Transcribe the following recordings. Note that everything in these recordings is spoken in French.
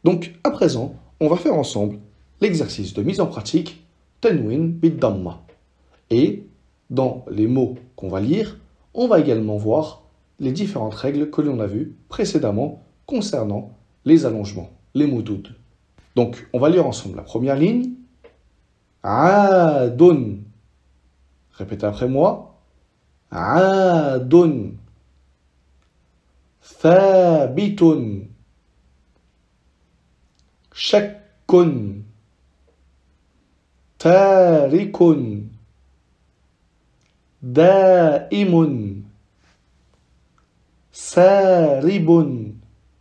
Donc, à présent, on va faire ensemble l'exercice de mise en pratique Tanwin bid-damma. Et dans les mots qu'on va lire, on va également voir les différentes règles que l'on a vues précédemment concernant les allongements, les moudoud. Donc, on va lire ensemble la première ligne. Aadun. Répétez après moi. Aadun. Thabitun. Shakkun. Tarikun. Daimun. Saribun.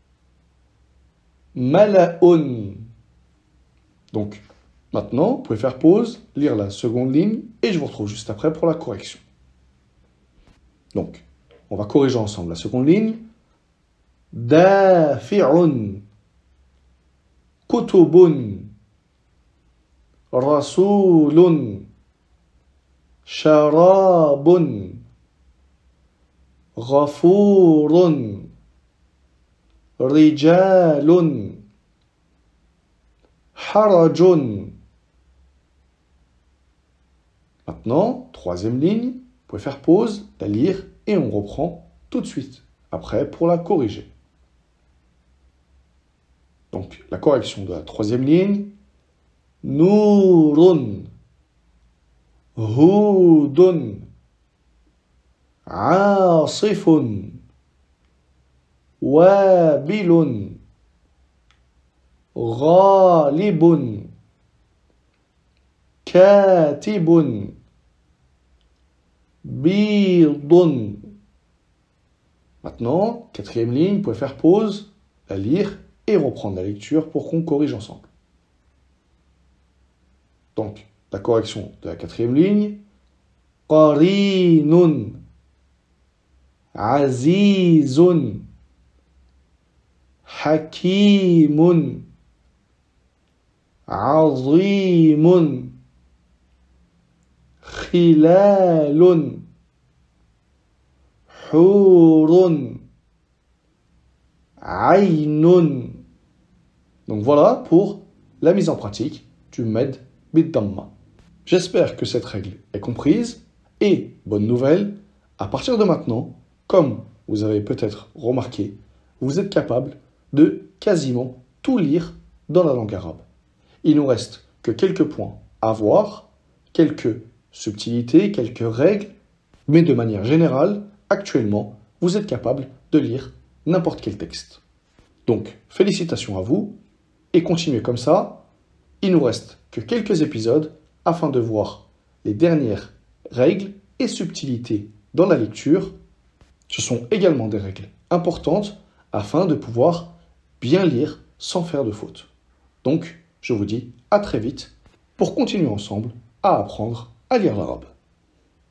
Mala'un. Donc, maintenant, vous pouvez faire pause, lire la seconde ligne, et je vous retrouve juste après pour la correction. Donc, on va corriger ensemble la seconde ligne. Dafi'un. Kutubun. Rasulun. Sharabun. Ghafurun. Rijalun. Harajun. Maintenant, troisième ligne, vous pouvez faire pause, la lire et on reprend tout de suite, après pour la corriger. Donc, la correction de la troisième ligne. Nourun. Hudun. Asifun. Wabilun. Ghalibun. Katibun. Bidun. Maintenant, quatrième ligne, vous pouvez faire pause, la lire et reprendre la lecture pour qu'on corrige ensemble. Donc, la correction de la quatrième ligne. Qarinun. Azizun. Hakimun. Azimun. Khilalun. Hurun. Aynun. Donc voilà pour la mise en pratique du med bid-damma. J'espère que cette règle est comprise et, bonne nouvelle, à partir de maintenant, comme vous avez peut-être remarqué, vous êtes capable de quasiment tout lire dans la langue arabe. Il nous reste que quelques points à voir, quelques subtilités, quelques règles, mais de manière générale, actuellement, vous êtes capable de lire n'importe quel texte. Donc, félicitations à vous, et continuez comme ça. Il nous reste que quelques épisodes afin de voir les dernières règles et subtilités dans la lecture. Ce sont également des règles importantes afin de pouvoir bien lire sans faire de faute. Donc, je vous dis à très vite pour continuer ensemble à apprendre à lire l'arabe.